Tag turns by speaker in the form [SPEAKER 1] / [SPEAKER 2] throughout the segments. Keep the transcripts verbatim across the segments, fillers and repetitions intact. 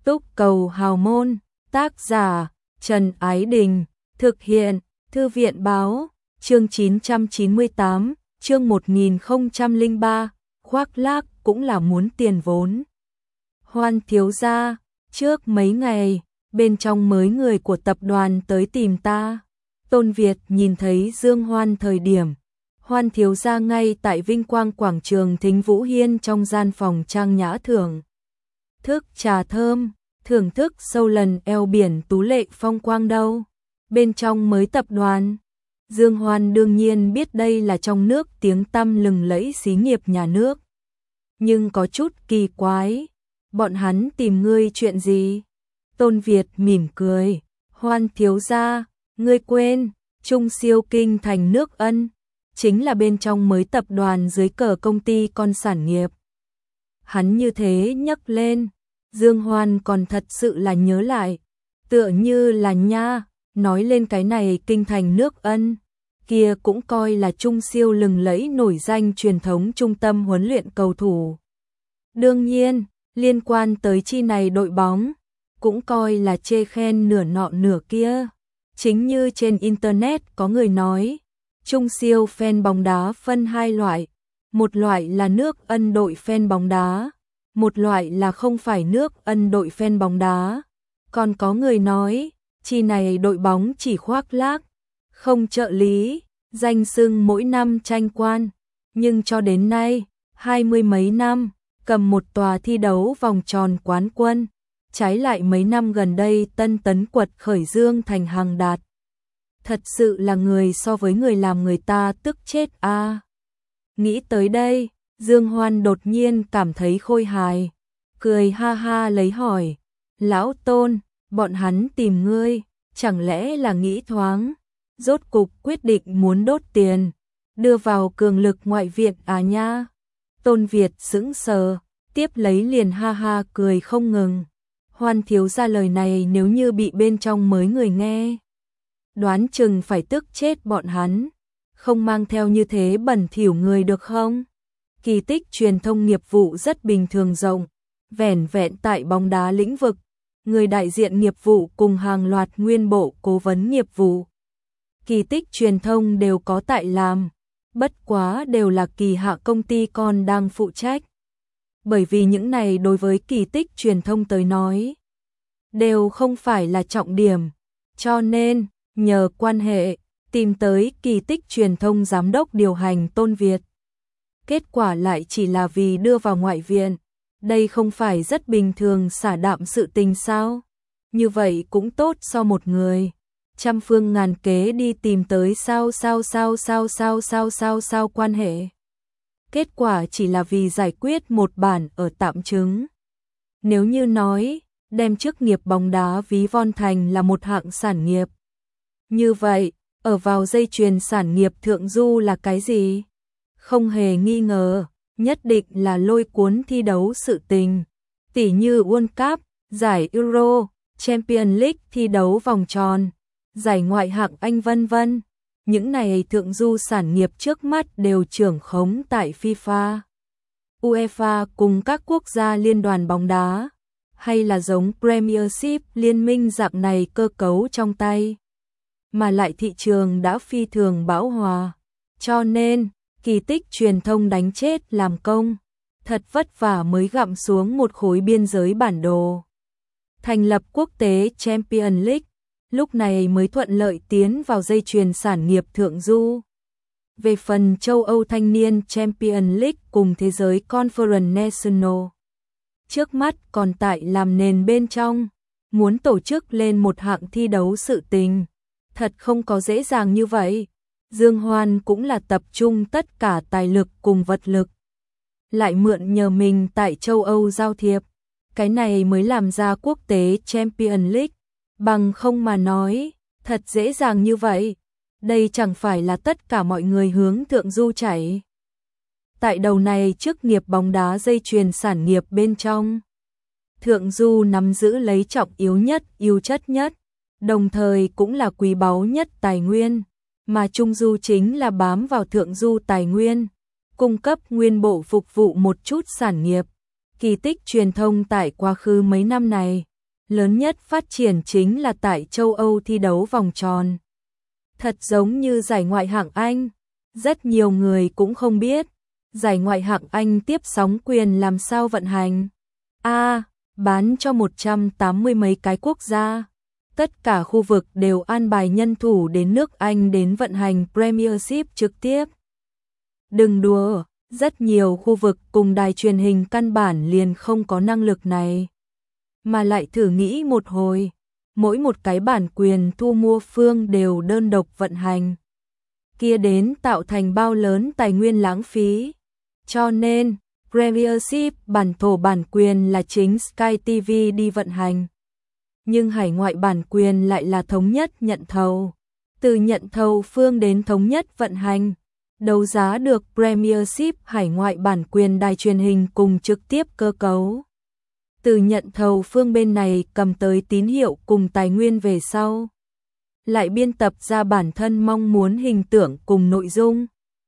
[SPEAKER 1] Túc cầu hào môn, tác giả, Trần Ái Đình, thực hiện, Thư viện báo, chương chín trăm chín mươi tám, chương một nghìn không trăm lẻ ba, khoác lác cũng là muốn tiền vốn. Hoan thiếu gia, trước mấy ngày, bên trong mới người của tập đoàn tới tìm ta. Tôn Việt nhìn thấy Dương Hoan thời điểm, Hoan thiếu gia ngay tại Vinh Quang quảng trường Thính Vũ Hiên trong gian phòng trang nhã thưởng thức trà thơm, thưởng thức sâu lần eo biển tú lệ phong quang đâu. Bên trong mới tập đoàn, Dương Hoan đương nhiên biết đây là trong nước tiếng tăm lừng lẫy xí nghiệp nhà nước. Nhưng có chút kỳ quái, bọn hắn tìm ngươi chuyện gì? Tôn Việt mỉm cười, Hoan thiếu gia, ngươi quên, Trung Siêu Kinh Thành Nước Ân, chính là bên trong mới tập đoàn dưới cờ công ty con sản nghiệp. Hắn như thế nhấc lên, Dương Hoan còn thật sự là nhớ lại, tựa như là nha, nói lên cái này Kinh Thành Nước Ân, kia cũng coi là Trung Siêu lừng lẫy nổi danh truyền thống trung tâm huấn luyện cầu thủ. Đương nhiên, liên quan tới chi này đội bóng, cũng coi là chê khen nửa nọ nửa kia. Chính như trên Internet có người nói, Trung Siêu fan bóng đá phân hai loại, một loại là nước Ân đội fan bóng đá, một loại là không phải nước Ân đội fan bóng đá. Còn có người nói, chi này đội bóng chỉ khoác lác, không trợ lý, danh xưng mỗi năm tranh quan, nhưng cho đến nay, hai mươi mấy năm, cầm một tòa thi đấu vòng tròn quán quân, trái lại mấy năm gần đây tân tấn quật khởi Dương thành hàng đạt. Thật sự là người so với người làm người ta tức chết a. À. Nghĩ tới đây, Dương Hoan đột nhiên cảm thấy khôi hài, cười ha ha lấy hỏi, lão Tôn, bọn hắn tìm ngươi, chẳng lẽ là nghĩ thoáng, rốt cục quyết định muốn đốt tiền, đưa vào cường lực ngoại viện à nha. Tôn Việt sững sờ, tiếp lấy liền ha ha cười không ngừng. Hoan thiếu gia lời này nếu như bị bên trong mới người nghe, đoán chừng phải tức chết bọn hắn, không mang theo như thế bẩn thỉu người được không? Kỳ tích truyền thông nghiệp vụ rất bình thường rộng, vẻn vẹn tại bóng đá lĩnh vực, người đại diện nghiệp vụ cùng hàng loạt nguyên bộ cố vấn nghiệp vụ. Kỳ tích truyền thông đều có tại làm, bất quá đều là kỳ hạ công ty con đang phụ trách. Bởi vì những này đối với kỳ tích truyền thông tới nói, đều không phải là trọng điểm, cho nên, nhờ quan hệ, tìm tới kỳ tích truyền thông giám đốc điều hành Tôn Việt. Kết quả lại chỉ là vì đưa vào ngoại viện, đây không phải rất bình thường xả đạm sự tình sao? Như vậy cũng tốt so một người, trăm phương ngàn kế đi tìm tới sao sao sao sao sao sao sao sao quan hệ. Kết quả chỉ là vì giải quyết một bản ở tạm chứng. Nếu như nói, đem chức nghiệp bóng đá ví von thành là một hạng sản nghiệp. Như vậy, ở vào dây chuyền sản nghiệp thượng du là cái gì? Không hề nghi ngờ, nhất định là lôi cuốn thi đấu sự tình. Tỉ như World Cup, giải Euro, Champions League thi đấu vòng tròn, giải ngoại hạng Anh vân vân. Những này thượng du sản nghiệp trước mắt đều trưởng khống tại FIFA, UEFA cùng các quốc gia liên đoàn bóng đá, hay là giống Premiership liên minh dạng này cơ cấu trong tay. Mà lại thị trường đã phi thường bão hòa, cho nên, kỳ tích truyền thông đánh chết làm công, thật vất vả mới gặm xuống một khối biên giới bản đồ. Thành lập quốc tế Champions League, lúc này mới thuận lợi tiến vào dây chuyền sản nghiệp thượng du. Về phần châu Âu thanh niên Champions League cùng thế giới Conference National, trước mắt còn tại làm nền bên trong, muốn tổ chức lên một hạng thi đấu sự tình, thật không có dễ dàng như vậy. Dương Hoan cũng là tập trung tất cả tài lực cùng vật lực, lại mượn nhờ mình tại châu Âu giao thiệp, cái này mới làm ra quốc tế Champions League. Bằng không mà nói, thật dễ dàng như vậy, đây chẳng phải là tất cả mọi người hướng thượng du chảy. Tại đầu này chức nghiệp bóng đá dây chuyền sản nghiệp bên trong, thượng du nắm giữ lấy trọng yếu nhất, ưu chất nhất, đồng thời cũng là quý báu nhất tài nguyên, mà trung du chính là bám vào thượng du tài nguyên, cung cấp nguyên bộ phục vụ một chút sản nghiệp. Kỳ tích truyền thông tại quá khứ mấy năm này, lớn nhất phát triển chính là tại châu Âu thi đấu vòng tròn. Thật giống như giải Ngoại hạng Anh, rất nhiều người cũng không biết, giải Ngoại hạng Anh tiếp sóng quyền làm sao vận hành. A, bán cho một trăm tám mươi mấy cái quốc gia. Tất cả khu vực đều an bài nhân thủ đến nước Anh đến vận hành Premiership trực tiếp. Đừng đùa, rất nhiều khu vực cùng đài truyền hình căn bản liền không có năng lực này. Mà lại thử nghĩ một hồi, mỗi một cái bản quyền thu mua phương đều đơn độc vận hành. Kia đến tạo thành bao lớn tài nguyên lãng phí. Cho nên, Premiership bản thổ bản quyền là chính Sky ti vi đi vận hành. Nhưng hải ngoại bản quyền lại là thống nhất nhận thầu. Từ nhận thầu phương đến thống nhất vận hành, đấu giá được Premiership hải ngoại bản quyền đài truyền hình cùng trực tiếp cơ cấu. Từ nhận thầu phương bên này cầm tới tín hiệu cùng tài nguyên về sau, lại biên tập ra bản thân mong muốn hình tượng cùng nội dung.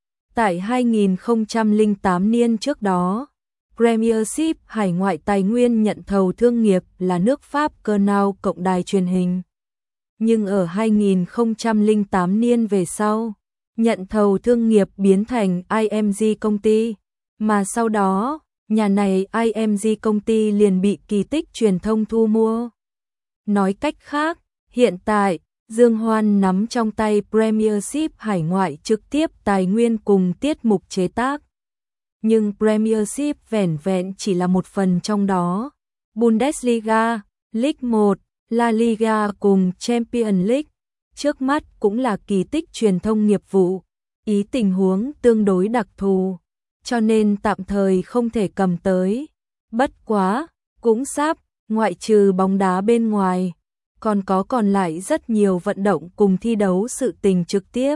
[SPEAKER 1] Tại hai nghìn không trăm lẻ tám niên trước đó, Premiership hải ngoại tài nguyên nhận thầu thương nghiệp là nước Pháp Canal cộng đài truyền hình. Nhưng ở hai nghìn không trăm lẻ tám niên về sau, nhận thầu thương nghiệp biến thành i em giê công ty, mà sau đó, nhà này i em giê công ty liền bị Kỳ Tích Truyền thông thu mua. Nói cách khác, hiện tại, Dương Hoan nắm trong tay Premiership hải ngoại trực tiếp tài nguyên cùng tiết mục chế tác. Nhưng Premiership vẻn vẹn chỉ là một phần trong đó. Bundesliga, League một, La Liga cùng Champions League, trước mắt cũng là Kỳ Tích Truyền thông nghiệp vụ, ý tình huống tương đối đặc thù, cho nên tạm thời không thể cầm tới. Bất quá, cũng sắp, ngoại trừ bóng đá bên ngoài, còn có còn lại rất nhiều vận động cùng thi đấu sự tình trực tiếp.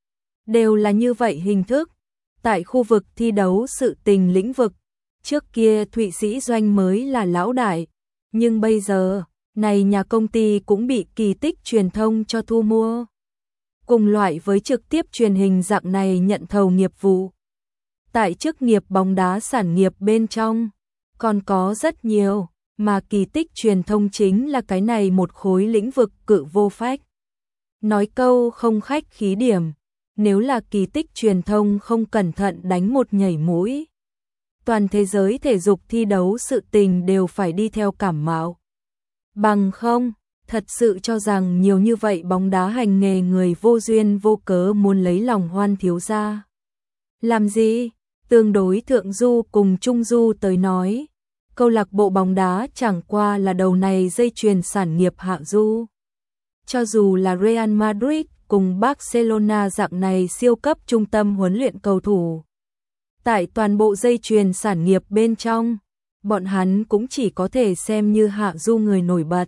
[SPEAKER 1] Đều là như vậy hình thức. Tại khu vực thi đấu sự tình lĩnh vực, trước kia Thụy Sĩ Doanh mới là lão đại, nhưng bây giờ, này nhà công ty cũng bị Kỳ Tích Truyền thông cho thu mua. Cùng loại với trực tiếp truyền hình dạng này nhận thầu nghiệp vụ. Tại chức nghiệp bóng đá sản nghiệp bên trong, còn có rất nhiều, mà Kỳ Tích Truyền thông chính là cái này một khối lĩnh vực cự vô phách. Nói câu không khách khí điểm, nếu là Kỳ Tích Truyền thông không cẩn thận đánh một nhảy mũi, toàn thế giới thể dục thi đấu sự tình đều phải đi theo cảm mạo. Bằng không, thật sự cho rằng nhiều như vậy bóng đá hành nghề người vô duyên vô cớ muốn lấy lòng Hoan thiếu gia. Làm gì? Tương đối thượng du cùng trung du tới nói, câu lạc bộ bóng đá chẳng qua là đầu này dây chuyền sản nghiệp hạ du. Cho dù là Real Madrid cùng Barcelona dạng này siêu cấp trung tâm huấn luyện cầu thủ, tại toàn bộ dây chuyền sản nghiệp bên trong, bọn hắn cũng chỉ có thể xem như hạ du người nổi bật.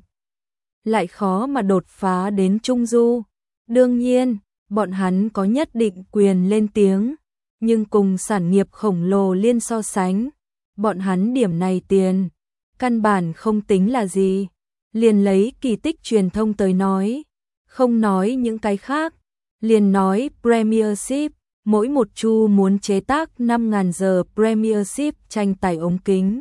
[SPEAKER 1] Lại khó mà đột phá đến trung du. Đương nhiên, bọn hắn có nhất định quyền lên tiếng, nhưng cùng sản nghiệp khổng lồ liên so sánh, bọn hắn điểm này tiền, căn bản không tính là gì. Liền lấy Kỳ Tích Truyền thông tới nói, không nói những cái khác, liền nói Premiership, mỗi một chu muốn chế tác năm nghìn giờ Premiership tranh tài ống kính.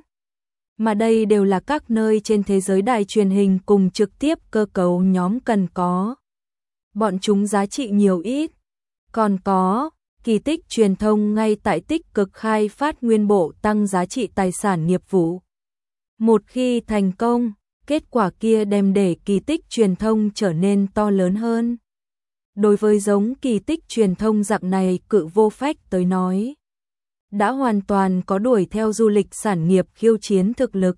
[SPEAKER 1] Mà đây đều là các nơi trên thế giới đài truyền hình cùng trực tiếp cơ cấu nhóm cần có. Bọn chúng giá trị nhiều ít. Còn có, Kỳ Tích Truyền thông ngay tại tích cực khai phát nguyên bộ tăng giá trị tài sản nghiệp vụ. Một khi thành công, kết quả kia đem để Kỳ Tích Truyền thông trở nên to lớn hơn. Đối với giống Kỳ Tích Truyền thông dạng này cự vô phách tới nói, đã hoàn toàn có đuổi theo du lịch sản nghiệp khiêu chiến thực lực.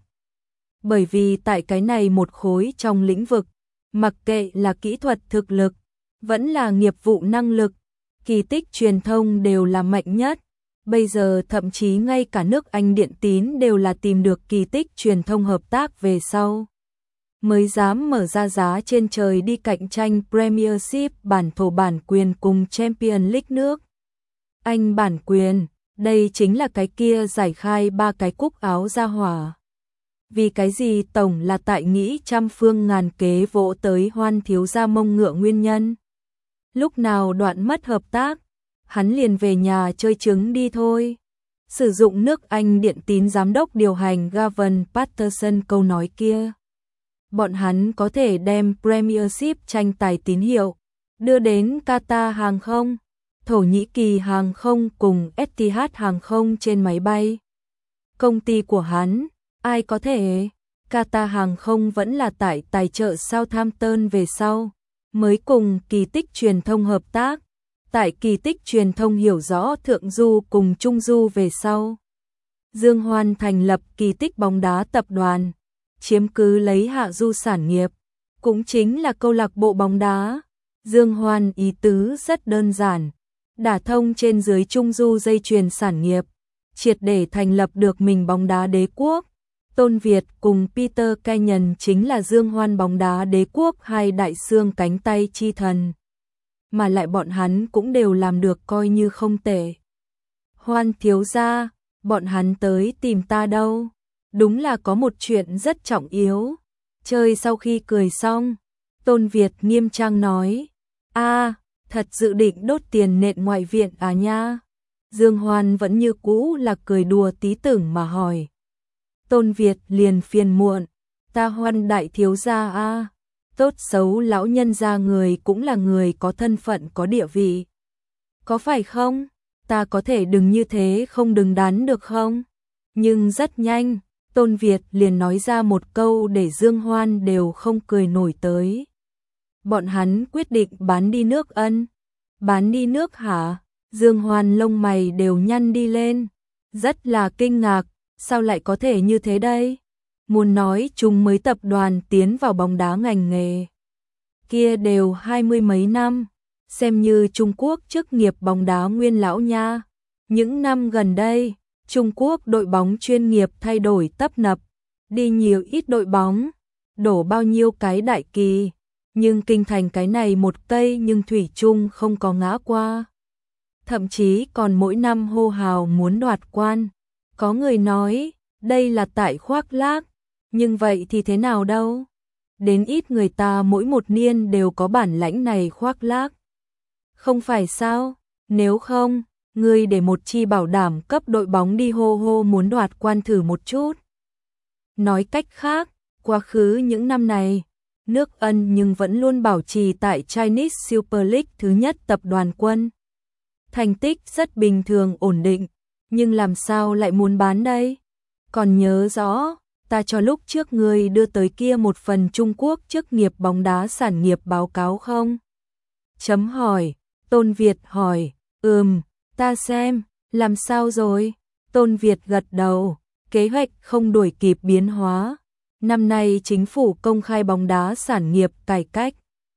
[SPEAKER 1] Bởi vì tại cái này một khối trong lĩnh vực, mặc kệ là kỹ thuật thực lực, vẫn là nghiệp vụ năng lực, Kỳ Tích Truyền thông đều là mạnh nhất. Bây giờ thậm chí ngay cả nước Anh Điện Tín đều là tìm được Kỳ Tích Truyền thông hợp tác về sau, mới dám mở ra giá trên trời đi cạnh tranh Premiership bản thổ bản quyền cùng Champions League nước Anh bản quyền. Đây chính là cái kia giải khai ba cái cúc áo ra hỏa. Vì cái gì tổng là tại nghĩ trăm phương ngàn kế vỗ tới Hoan thiếu gia mông ngựa nguyên nhân. Lúc nào đoạn mất hợp tác, hắn liền về nhà chơi trứng đi thôi. Sử dụng nước Anh Điện Tín giám đốc điều hành Gavin Patterson câu nói kia. bọn hắn có thể đem Premiership tranh tài tín hiệu đưa đến Qatar hàng không, Thổ Nhĩ Kỳ hàng không cùng Etihad hàng không trên máy bay. Công ty của hắn, ai có thể? Qatar hàng không vẫn là tại tài trợ Southampton về sau, mới cùng Kỳ Tích Truyền thông hợp tác. Tại Kỳ Tích Truyền thông hiểu rõ Thượng Du cùng Trung Du về sau, Dương Hoan thành lập Kỳ Tích bóng đá tập đoàn, chiếm cứ lấy Hạ Du sản nghiệp, cũng chính là câu lạc bộ bóng đá. Dương Hoan ý tứ rất đơn giản, đả thông trên dưới Trung Du dây chuyền sản nghiệp, triệt để thành lập được mình bóng đá đế quốc. Tôn Việt cùng Peter Kenyon chính là Dương Hoan bóng đá đế quốc hai đại xương cánh tay chi thần. Mà lại bọn hắn cũng đều làm được coi như không tệ. Hoan thiếu gia, bọn hắn tới tìm ta đâu? Đúng là có một chuyện rất trọng yếu. Chơi sau khi cười xong, Tôn Việt nghiêm trang nói, a, thật dự định đốt tiền nện ngoại viện à nha? Dương Hoan vẫn như cũ là cười đùa tí tưởng mà hỏi. Tôn Việt liền phiền muộn, ta Hoan đại thiếu gia a, tốt xấu lão nhân gia người cũng là người có thân phận có địa vị. Có phải không? Ta có thể đừng như thế không đừng đắn được không? Nhưng rất nhanh, Tôn Việt liền nói ra một câu để Dương Hoan đều không cười nổi tới. Bọn hắn quyết định bán đi nước Ân. Bán đi nước hả? Dương Hoan lông mày đều nhăn đi lên. Rất là kinh ngạc, sao lại có thể như thế đây? Muốn nói chúng mới tập đoàn tiến vào bóng đá ngành nghề. Kia đều hai mươi mấy năm, xem như Trung Quốc chức nghiệp bóng đá nguyên lão nha. Những năm gần đây, Trung Quốc đội bóng chuyên nghiệp thay đổi tấp nập, đi nhiều ít đội bóng, đổ bao nhiêu cái đại kỳ, nhưng kinh thành cái này một cây nhưng thủy chung không có ngã qua. Thậm chí còn mỗi năm hô hào muốn đoạt quan. Có người nói, đây là tại khoác lác, nhưng vậy thì thế nào đâu? Đến ít người ta mỗi một niên đều có bản lãnh này khoác lác. Không phải sao? Nếu không, ngươi để một chi bảo đảm cấp đội bóng đi hô hô muốn đoạt quan thử một chút. Nói cách khác, quá khứ những năm này, nước Ân nhưng vẫn luôn bảo trì tại Chinese Super League thứ nhất tập đoàn quân. Thành tích rất bình thường ổn định, nhưng làm sao lại muốn bán đây? Còn nhớ rõ, ta cho lúc trước ngươi đưa tới kia một phần Trung Quốc chức nghiệp bóng đá sản nghiệp báo cáo không? Chấm hỏi, Tôn Việt hỏi, ừm, ta xem, làm sao rồi? Tôn Việt gật đầu, kế hoạch không đuổi kịp biến hóa. Năm nay chính phủ công khai bóng đá sản nghiệp cải cách.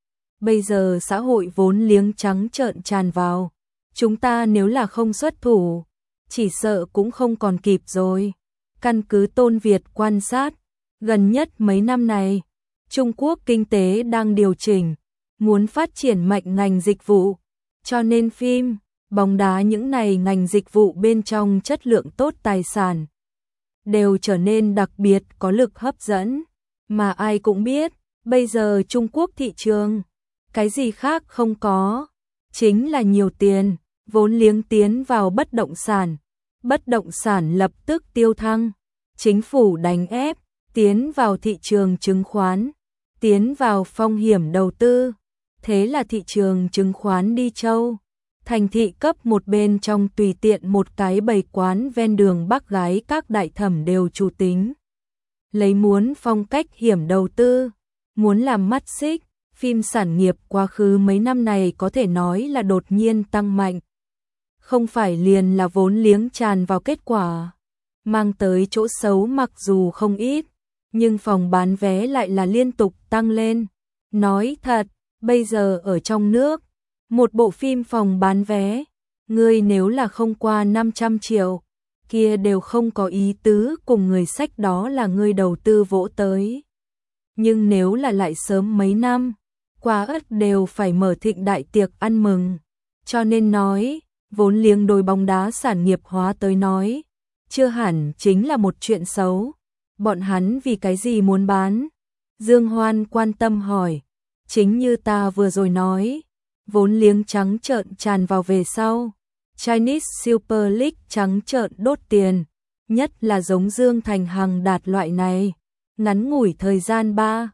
[SPEAKER 1] Bây giờ xã hội vốn liếng trắng trợn tràn vào. Chúng ta nếu là không xuất thủ, chỉ sợ cũng không còn kịp rồi. Căn cứ Tôn Việt quan sát, gần nhất mấy năm này, Trung Quốc kinh tế đang điều chỉnh, muốn phát triển mạnh ngành dịch vụ, cho nên phim, bóng đá những này ngành dịch vụ bên trong chất lượng tốt tài sản, đều trở nên đặc biệt có lực hấp dẫn. Mà ai cũng biết, bây giờ Trung Quốc thị trường, cái gì khác không có, chính là nhiều tiền, vốn liếng tiến vào bất động sản. Bất động sản lập tức tiêu thăng, chính phủ đánh ép, tiến vào thị trường chứng khoán, tiến vào phong hiểm đầu tư, thế là thị trường chứng khoán đi châu. Thành thị cấp một bên trong tùy tiện một cái bầy quán ven đường bác gái các đại thẩm đều chủ tính. Lấy muốn phong cách hiểm đầu tư, muốn làm mắt xích, phim sản nghiệp quá khứ mấy năm này có thể nói là đột nhiên tăng mạnh. Không phải liền là vốn liếng tràn vào kết quả, mang tới chỗ xấu mặc dù không ít, nhưng phòng bán vé lại là liên tục tăng lên. Nói thật, bây giờ ở trong nước, một bộ phim phòng bán vé, ngươi nếu là không qua năm trăm triệu, kia đều không có ý tứ cùng người sách đó là ngươi đầu tư vỗ tới. Nhưng nếu là lại sớm mấy năm, qua ất đều phải mở thịnh đại tiệc ăn mừng. Cho nên nói, vốn liếng đôi bóng đá sản nghiệp hóa tới nói, chưa hẳn chính là một chuyện xấu. Bọn hắn vì cái gì muốn bán? Dương Hoan quan tâm hỏi. Chính như ta vừa rồi nói, vốn liếng trắng trợn tràn vào về sau. Chinese Super League trắng trợn đốt tiền, nhất là giống Dương Thành Hằng Đạt loại này. Ngắn ngủi thời gian ba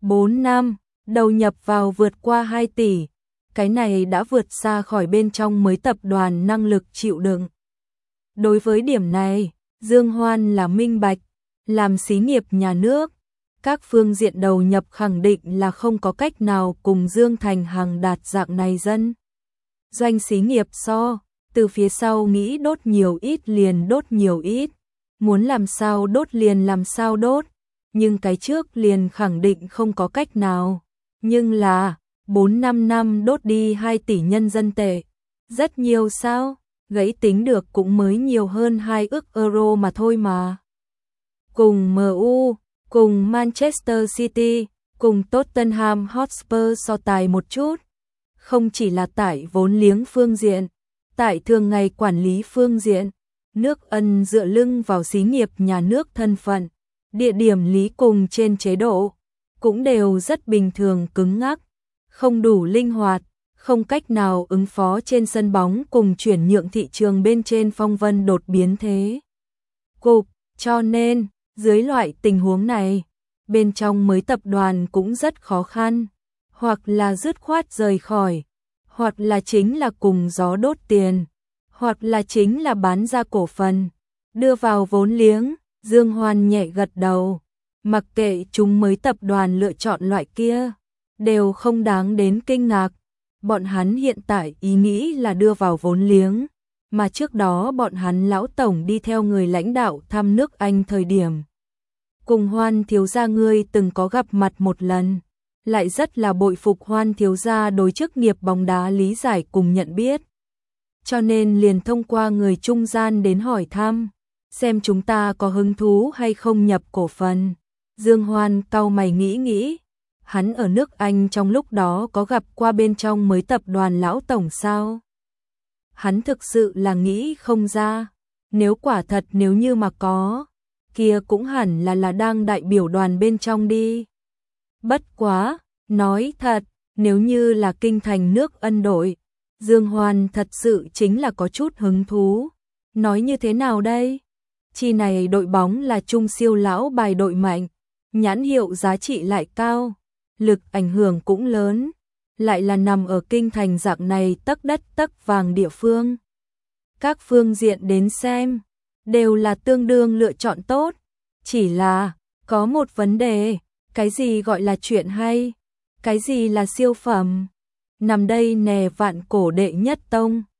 [SPEAKER 1] bốn năm, đầu nhập vào vượt qua hai tỷ. Cái này đã vượt xa khỏi bên trong mới tập đoàn năng lực chịu đựng. Đối với điểm này, Dương Hoan là minh bạch, làm xí nghiệp nhà nước, các phương diện đầu nhập khẳng định là không có cách nào cùng Dương Thành Hằng đạt dạng này dân. Doanh xí nghiệp so, từ phía sau nghĩ đốt nhiều ít liền đốt nhiều ít, muốn làm sao đốt liền làm sao đốt, nhưng cái trước liền khẳng định không có cách nào. Nhưng là, bốn năm năm đốt đi hai tỷ nhân dân tệ, rất nhiều sao, gãy tính được cũng mới nhiều hơn hai ức euro mà thôi mà. Cùng em u, cùng Manchester City, cùng Tottenham Hotspur so tài một chút, không chỉ là tại vốn liếng phương diện, tại thường ngày quản lý phương diện, nước Ân dựa lưng vào xí nghiệp nhà nước thân phận, địa điểm lý cùng trên chế độ, cũng đều rất bình thường cứng ngắc, không đủ linh hoạt, không cách nào ứng phó trên sân bóng cùng chuyển nhượng thị trường bên trên phong vân đột biến thế. Cục, cho nên, dưới loại tình huống này, bên trong mới tập đoàn cũng rất khó khăn, hoặc là dứt khoát rời khỏi, hoặc là chính là cùng gió đốt tiền, hoặc là chính là bán ra cổ phần, đưa vào vốn liếng. Dương Hoan nhẹ gật đầu, mặc kệ chúng mới tập đoàn lựa chọn loại kia, đều không đáng đến kinh ngạc. Bọn hắn hiện tại ý nghĩ là đưa vào vốn liếng, mà trước đó bọn hắn lão tổng đi theo người lãnh đạo thăm nước Anh thời điểm. Cùng Hoan thiếu gia ngươi từng có gặp mặt một lần, lại rất là bội phục Hoan thiếu gia đối chức nghiệp bóng đá lý giải cùng nhận biết. Cho nên liền thông qua người trung gian đến hỏi thăm, xem chúng ta có hứng thú hay không nhập cổ phần. Dương Hoan cau mày nghĩ nghĩ, hắn ở nước Anh trong lúc đó có gặp qua bên trong mới tập đoàn lão tổng sao? Hắn thực sự là nghĩ không ra, nếu quả thật nếu như mà có, kia cũng hẳn là là đang đại biểu đoàn bên trong đi. Bất quá, nói thật, nếu như là kinh thành nước Ân đội, Dương Hoan thật sự chính là có chút hứng thú. Nói như thế nào đây? Chi này đội bóng là trung siêu lão bài đội mạnh, nhãn hiệu giá trị lại cao, lực ảnh hưởng cũng lớn, lại là nằm ở kinh thành dạng này tấc đất tấc vàng địa phương. Các phương diện đến xem, đều là tương đương lựa chọn tốt, chỉ là, có một vấn đề, cái gì gọi là chuyện hay, cái gì là siêu phẩm, nằm đây nè vạn cổ đệ nhất tông.